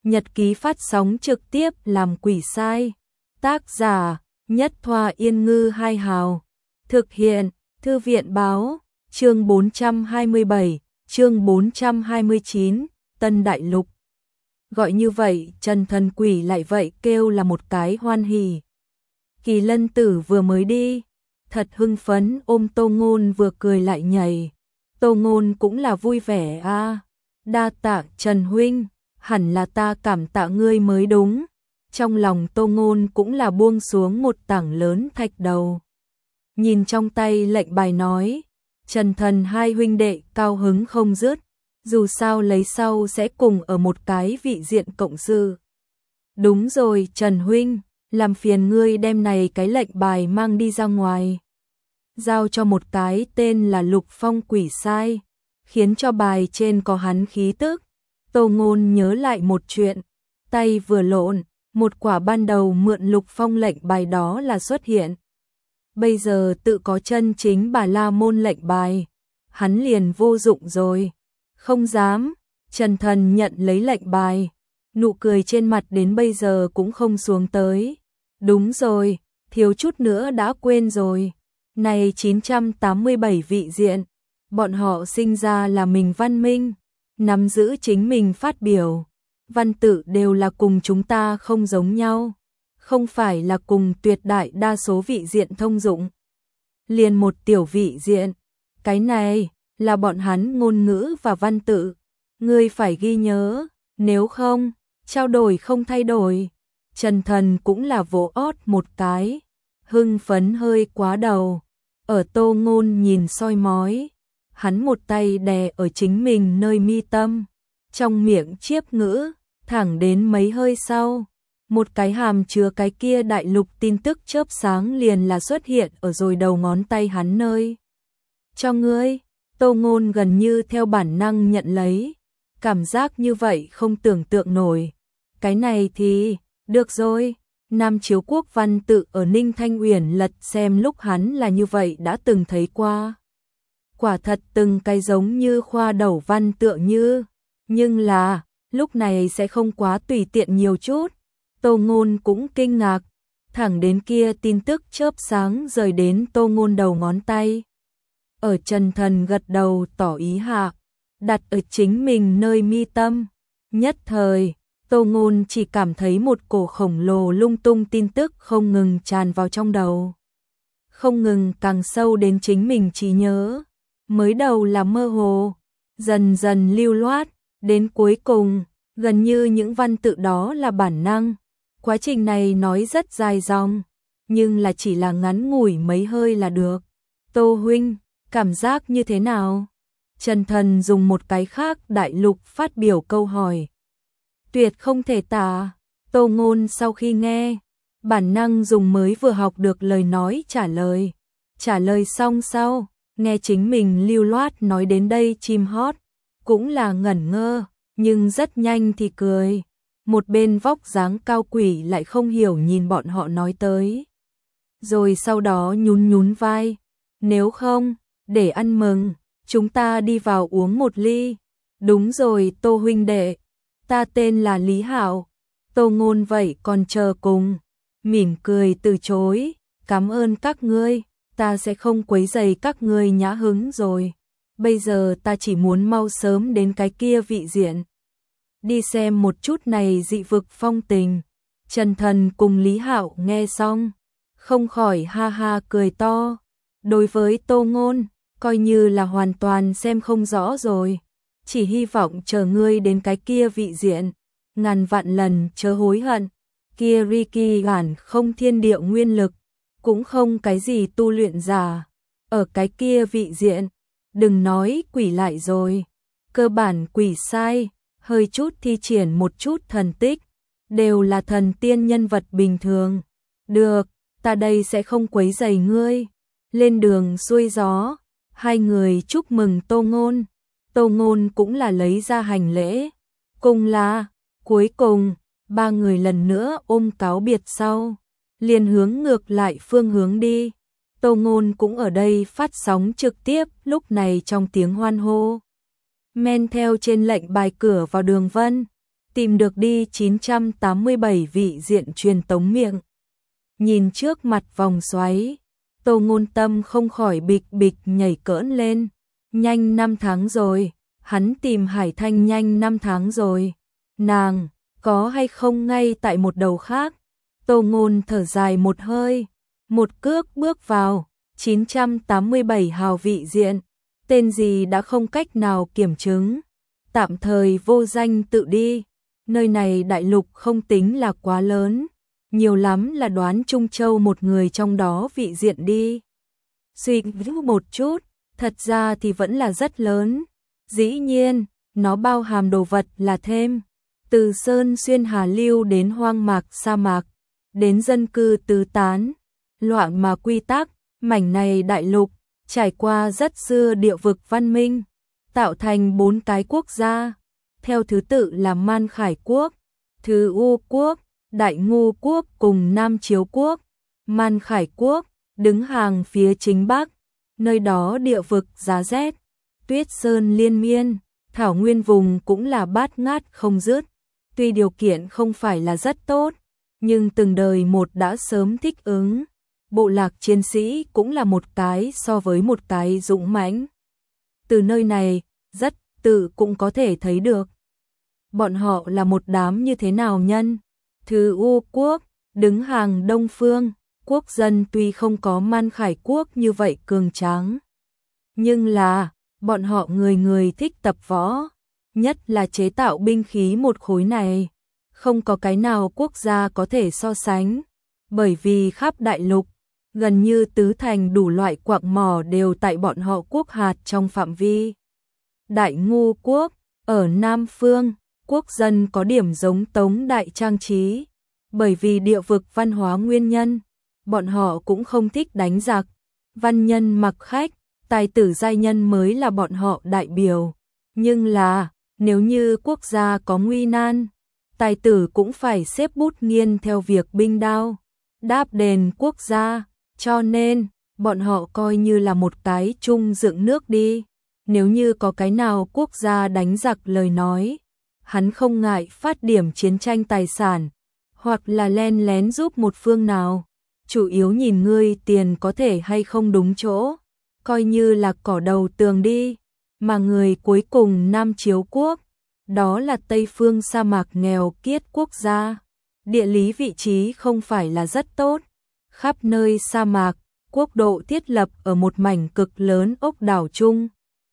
Nhật ký phát sóng trực tiếp làm quỷ sai. Tác giả Nhất Thoa Yên Ngư Hai Hào. Thực hiện Thư viện Báo. Chương 427, chương 429, Tân Đại Lục. Gọi như vậy, Trần Thần Quỷ lại vậy kêu là một cái hoan hỉ. Kỳ Lân Tử vừa mới đi, thật hưng phấn ôm Tô Ngôn vừa cười lại nhảy. Tô Ngôn cũng là vui vẻ a. Đa tạ Trần huynh, hẳn là ta cảm tạ ngươi mới đúng. Trong lòng Tô Ngôn cũng là buông xuống một tảng lớn thạch đầu. Nhìn trong tay lệnh bài nói, Trần Thần hai huynh đệ cao hứng không dứt, dù sao lấy sau sẽ cùng ở một cái vị diện cộng sự. Đúng rồi Trần huynh, làm phiền ngươi đem này cái lệnh bài mang đi ra ngoài. Giao cho một cái tên là Lục Phong quỷ sai, khiến cho bài trên có hắn khí tức. Tô Ngôn nhớ lại một chuyện, tay vừa lộn, một quả ban đầu mượn Lục Phong lệnh bài đó là xuất hiện. Bây giờ tự có chân chính Bà La Môn lệnh bài, hắn liền vô dụng rồi. Không dám. Trần Thần nhận lấy lệnh bài, nụ cười trên mặt đến bây giờ cũng không xuống tới. Đúng rồi, thiếu chút nữa đã quên rồi. Này 987 vị diện, bọn họ sinh ra là mình văn minh, nắm giữ chính mình phát biểu. Văn tự đều là cùng chúng ta không giống nhau, không phải là cùng tuyệt đại đa số vị diện thông dụng. Liền một tiểu vị diện, cái này là bọn hắn ngôn ngữ và văn tự, ngươi phải ghi nhớ, nếu không, trao đổi không thay đổi. Trần Thần cũng là vỗ ót một cái, hưng phấn hơi quá đầu. Ở Tô Ngôn nhìn soi mói, hắn một tay đè ở chính mình nơi mi tâm, trong miệng chiếp ngữ, thẳng đến mấy hơi sau, một cái hàm chứa cái kia đại lục tin tức chớp sáng liền là xuất hiện ở rồi đầu ngón tay hắn nơi. Cho ngươi. Tô Ngôn gần như theo bản năng nhận lấy, cảm giác như vậy không tưởng tượng nổi. Cái này thì, được rồi, Nam Chiếu Quốc văn tự ở Ninh Thanh Uyển lật xem lúc hắn là như vậy đã từng thấy qua. Quả thật từng cái giống như khoa đầu văn tựa như, nhưng là, lúc này sẽ không quá tùy tiện nhiều chút. Tô Ngôn cũng kinh ngạc, thẳng đến kia tin tức chớp sáng rời đến Tô Ngôn đầu ngón tay. Ở Trần Thần gật đầu tỏ ý hạ, đặt ở chính mình nơi mi tâm. Nhất thời, Tô Ngôn chỉ cảm thấy một cổ khổng lồ lung tung tin tức không ngừng tràn vào trong đầu. Không ngừng càng sâu đến chính mình trí nhớ. Mới đầu là mơ hồ, dần dần lưu loát, đến cuối cùng, gần như những văn tự đó là bản năng. Quá trình này nói rất dài dòng, nhưng là chỉ là ngắn ngủi mấy hơi là được. Tô huynh, cảm giác như thế nào? Trần Thần dùng một cái khác đại lục phát biểu câu hỏi. Tuyệt không thể tả. Tô Ngôn sau khi nghe, bản năng dùng mới vừa học được lời nói trả lời. Trả lời xong sau, nghe chính mình lưu loát nói đến đây chim hót, cũng là ngẩn ngơ, nhưng rất nhanh thì cười. Một bên vóc dáng cao quỷ lại không hiểu nhìn bọn họ nói tới. Rồi sau đó nhún nhún vai. Nếu không, để ăn mừng, chúng ta đi vào uống một ly. Đúng rồi Tô huynh đệ, ta tên là Lý Hạo. Tô Ngôn vậy còn chờ cùng, mỉm cười từ chối. Cảm ơn các ngươi, ta sẽ không quấy rầy các ngươi nhã hứng rồi. Bây giờ ta chỉ muốn mau sớm đến cái kia vị diện, đi xem một chút này dị vực phong tình. Trần Thần cùng Lý Hạo nghe xong, không khỏi ha ha cười to. Đối với Tô Ngôn, coi như là hoàn toàn xem không rõ rồi. Chỉ hy vọng chờ ngươi đến cái kia vị diện, ngàn vạn lần chớ hối hận. Kia Riki bản không thiên địa nguyên lực, cũng không cái gì tu luyện giả. Ở cái kia vị diện, đừng nói quỷ lại rồi, cơ bản quỷ sai, hơi chút thi triển một chút thần tích, đều là thần tiên nhân vật bình thường. Được, ta đây sẽ không quấy rầy ngươi. Lên đường xuôi gió, hai người chúc mừng Tô Ngôn. Tô Ngôn cũng là lấy ra hành lễ. Cùng là, cuối cùng, ba người lần nữa ôm cáo biệt sau, liền hướng ngược lại phương hướng đi. Tô Ngôn cũng ở đây phát sóng trực tiếp, lúc này trong tiếng hoan hô. Men theo trên lệnh bài cửa vào đường vân, Tìm được đi 987 vị diện truyền tống miệng. Nhìn trước mặt vòng xoáy, Tô Ngôn Tâm không khỏi bịch bịch nhảy cỡn lên. Nhanh 5 tháng rồi, hắn tìm Hải Thanh nhanh 5 tháng rồi. Nàng, có hay không ngay tại một đầu khác? Tô Ngôn thở dài một hơi, một cước bước vào, 987 hào vị diện, tên gì đã không cách nào kiểm chứng. Tạm thời vô danh tự đi, nơi này đại lục không tính là quá lớn, nhiều lắm là đoán Trung Châu một người trong đó vị diện đi. Suy nghĩ một chút, thật ra thì vẫn là rất lớn. Dĩ nhiên, nó bao hàm đồ vật là thêm. Từ sơn xuyên hà lưu đến hoang mạc sa mạc, đến dân cư tứ tán, loạn mà quy tắc, mảnh này đại lục, trải qua rất xưa địa vực văn minh, tạo thành 4 cái quốc gia. Theo thứ tự là Man Khải Quốc, Thứ U Quốc, Đại Ngu Quốc cùng Nam Chiếu Quốc. Man Khải Quốc đứng hàng phía chính bắc, nơi đó địa vực giá rét, tuyết sơn liên miên, thảo nguyên vùng cũng là bát ngát không dứt. Tuy điều kiện không phải là rất tốt, nhưng từng đời một đã sớm thích ứng. Bộ lạc chiến sĩ cũng là một cái so với một cái dũng mãnh. Từ nơi này, rất tự cũng có thể thấy được. Bọn họ là một đám như thế nào nhân. Thứ U Quốc, đứng hàng Đông Phương, quốc dân tuy không có Man Khải Quốc như vậy cường tráng. Nhưng là, bọn họ người người thích tập võ, nhất là chế tạo binh khí một khối này. Không có cái nào quốc gia có thể so sánh, bởi vì khắp đại lục, gần như tứ thành đủ loại quặng mỏ đều tại bọn họ quốc hạt trong phạm vi. Đại Ngu Quốc, ở Nam Phương, quốc dân có điểm giống Tống Đại trang trí, bởi vì địa vực văn hóa nguyên nhân, bọn họ cũng không thích đánh giặc, văn nhân mặc khách, tài tử giai nhân mới là bọn họ đại biểu. Nhưng là, nếu như quốc gia có nguy nan, tài tử cũng phải xếp bút nghiên theo việc binh đao, đáp đền quốc gia, cho nên, bọn họ coi như là một cái chung dựng nước đi. Nếu như có cái nào quốc gia đánh giặc lời nói, hắn không ngại phát điểm chiến tranh tài sản, hoặc là len lén giúp một phương nào, chủ yếu nhìn ngươi tiền có thể hay không đúng chỗ, coi như là cỏ đầu tường đi. Mà người cuối cùng Nam Chiếu Quốc, đó là Tây phương sa mạc nghèo kiết quốc gia, địa lý vị trí không phải là rất tốt, khắp nơi sa mạc, quốc độ thiết lập ở một mảnh cực lớn ốc đảo chung.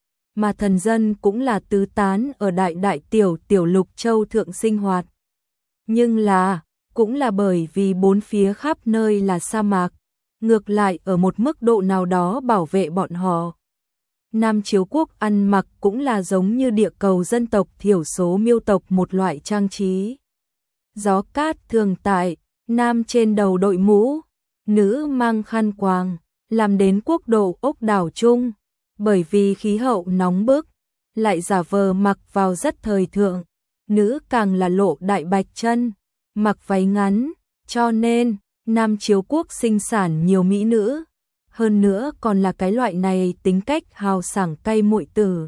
Mà thần dân cũng là tứ tán ở đại tiểu lục châu thượng sinh hoạt. Nhưng là, cũng là bởi vì bốn phía khắp nơi là sa mạc, ngược lại ở một mức độ nào đó bảo vệ bọn họ. Nam Chiếu Quốc ăn mặc cũng là giống như địa cầu dân tộc thiểu số miêu tộc một loại trang trí. Gió cát thường tại, nam trên đầu đội mũ, nữ mang khăn quàng, làm đến quốc độ ốc đảo chung. Bởi vì khí hậu nóng bức, lại giả vờ mặc vào rất thời thượng, nữ càng là lộ đại bạch chân, mặc váy ngắn, cho nên Nam Chiếu Quốc sinh sản nhiều mỹ nữ, hơn nữa còn là cái loại này tính cách hào sảng cay muội tử.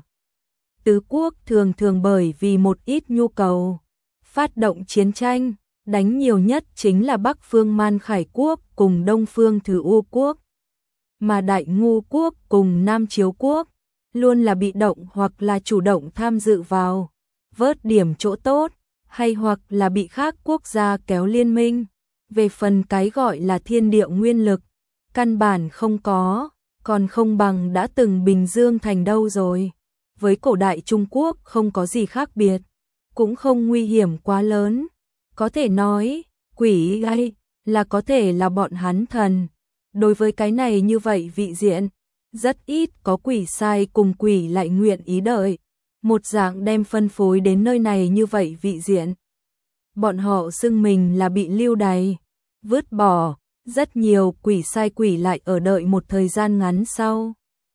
Tứ quốc thường thường bởi vì một ít nhu cầu, phát động chiến tranh, đánh nhiều nhất chính là Bắc phương Man Khải Quốc cùng Đông phương Thứ U Quốc. Mà Đại Ngu Quốc cùng Nam Chiếu Quốc luôn là bị động hoặc là chủ động tham dự vào, vớt điểm chỗ tốt, hay hoặc là bị khác quốc gia kéo liên minh. Về phần cái gọi là thiên địa nguyên lực, căn bản không có, còn không bằng đã từng Bình Dương thành đâu rồi. Với cổ đại Trung Quốc không có gì khác biệt, cũng không nguy hiểm quá lớn. Có thể nói, quỷ gai là có thể là bọn hắn thần. Đối với cái này như vậy vị diện, rất ít có quỷ sai cùng quỷ lại nguyện ý đợi. Một dạng đem phân phối đến nơi này như vậy vị diện. Bọn họ xưng mình là bị lưu đày, vứt bỏ, rất nhiều quỷ sai quỷ lại ở đợi một thời gian ngắn sau.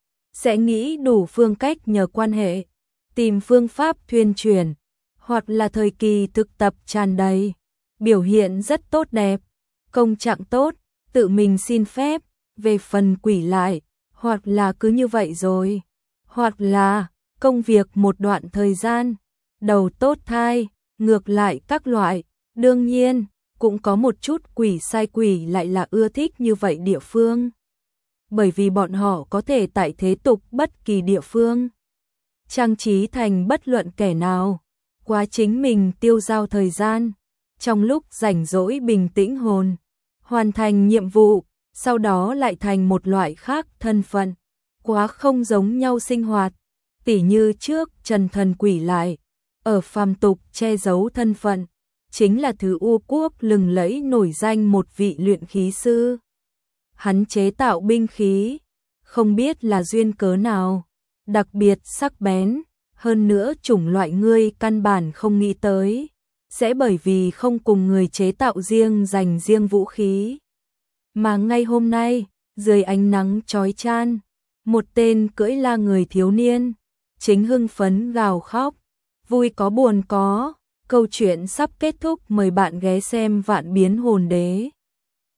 Sẽ nghĩ đủ phương cách nhờ quan hệ, tìm phương pháp thuyên truyền, hoặc là thời kỳ thực tập tràn đầy, biểu hiện rất tốt đẹp, công trạng tốt, tự mình xin phép, về phần quỷ lại, hoặc là cứ như vậy rồi, hoặc là công việc một đoạn thời gian, đầu tốt thai, ngược lại các loại, đương nhiên, cũng có một chút quỷ sai quỷ lại là ưa thích như vậy địa phương. Bởi vì bọn họ có thể tại thế tục bất kỳ địa phương trang trí thành bất luận kẻ nào, quá chính mình tiêu dao thời gian, trong lúc rảnh rỗi bình tĩnh hồn, hoàn thành nhiệm vụ, sau đó lại thành một loại khác thân phận, quá không giống nhau sinh hoạt, tỉ như trước Trần Thần Quỷ lại ở phàm tục che giấu thân phận, chính là thứ U Quốc lừng lẫy nổi danh một vị luyện khí sư. Hắn chế tạo binh khí, không biết là duyên cớ nào, đặc biệt sắc bén, hơn nữa chủng loại ngươi căn bản không nghĩ tới, sẽ bởi vì không cùng người chế tạo riêng dành riêng vũ khí. Mà ngay hôm nay, dưới ánh nắng chói chan, một tên cưỡi la người thiếu niên, chính hưng phấn gào khóc, vui có buồn có, câu chuyện sắp kết thúc, mời bạn ghé xem Vạn Biến Hồn Đế.